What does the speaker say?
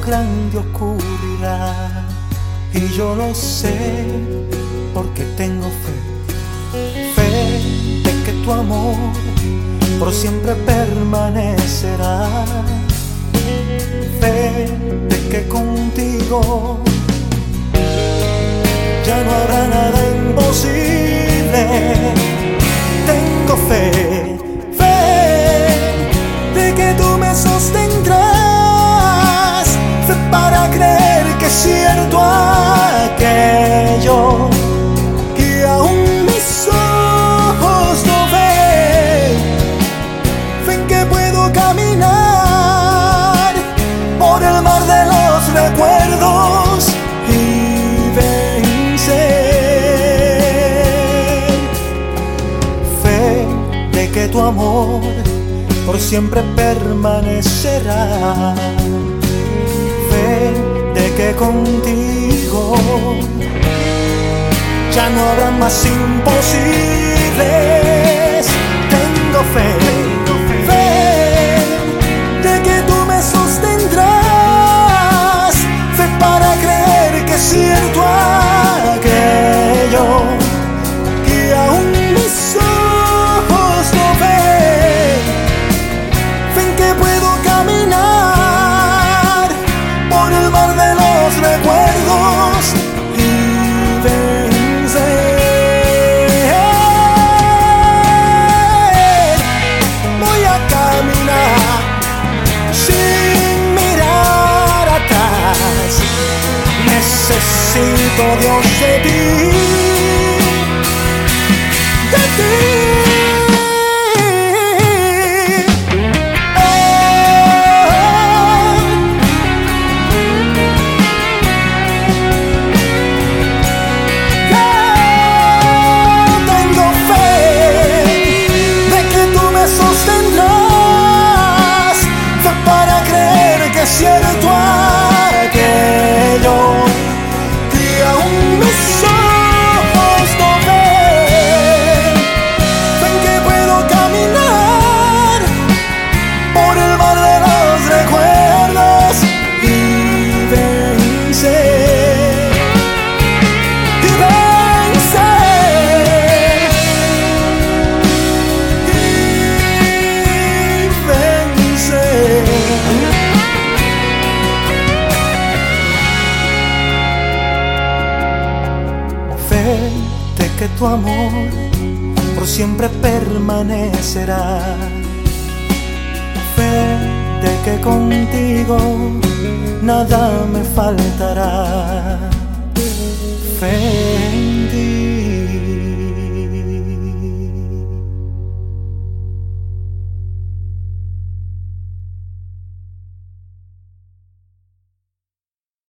grande ocurrirá. Y yo lo sé porque tengo fe de que tu amor por siempre permanecerá, fe de que contigo ya no habrá nada imposible. Tengo fe de que tú me sostendrás, fe para creer que es cierto aquello que aún mis ojos no ven, fe en que puedo caminar por el mar de los recuerdos y vencer, fe de que tu amor por siempre permanecerá, fe de que contigo ya no habrá más imposibles. Tengo fe de que tú me sostendrás, fe para creer que es cierto aquello que aún mis ojos no ven, fe en que puedo caminar por el mar de los recuerdos y vencer. Voy a caminar sin mirar atrás. Necesito, Dios, de ti, de ti. Es cierto aquello que aún mis ojos no ven, fe en que puedo caminar por el mar de los recuerdos y vencer, y vencer, y vencer. De que tu amor por siempre permanecerá, fe de que contigo nada me faltará, fe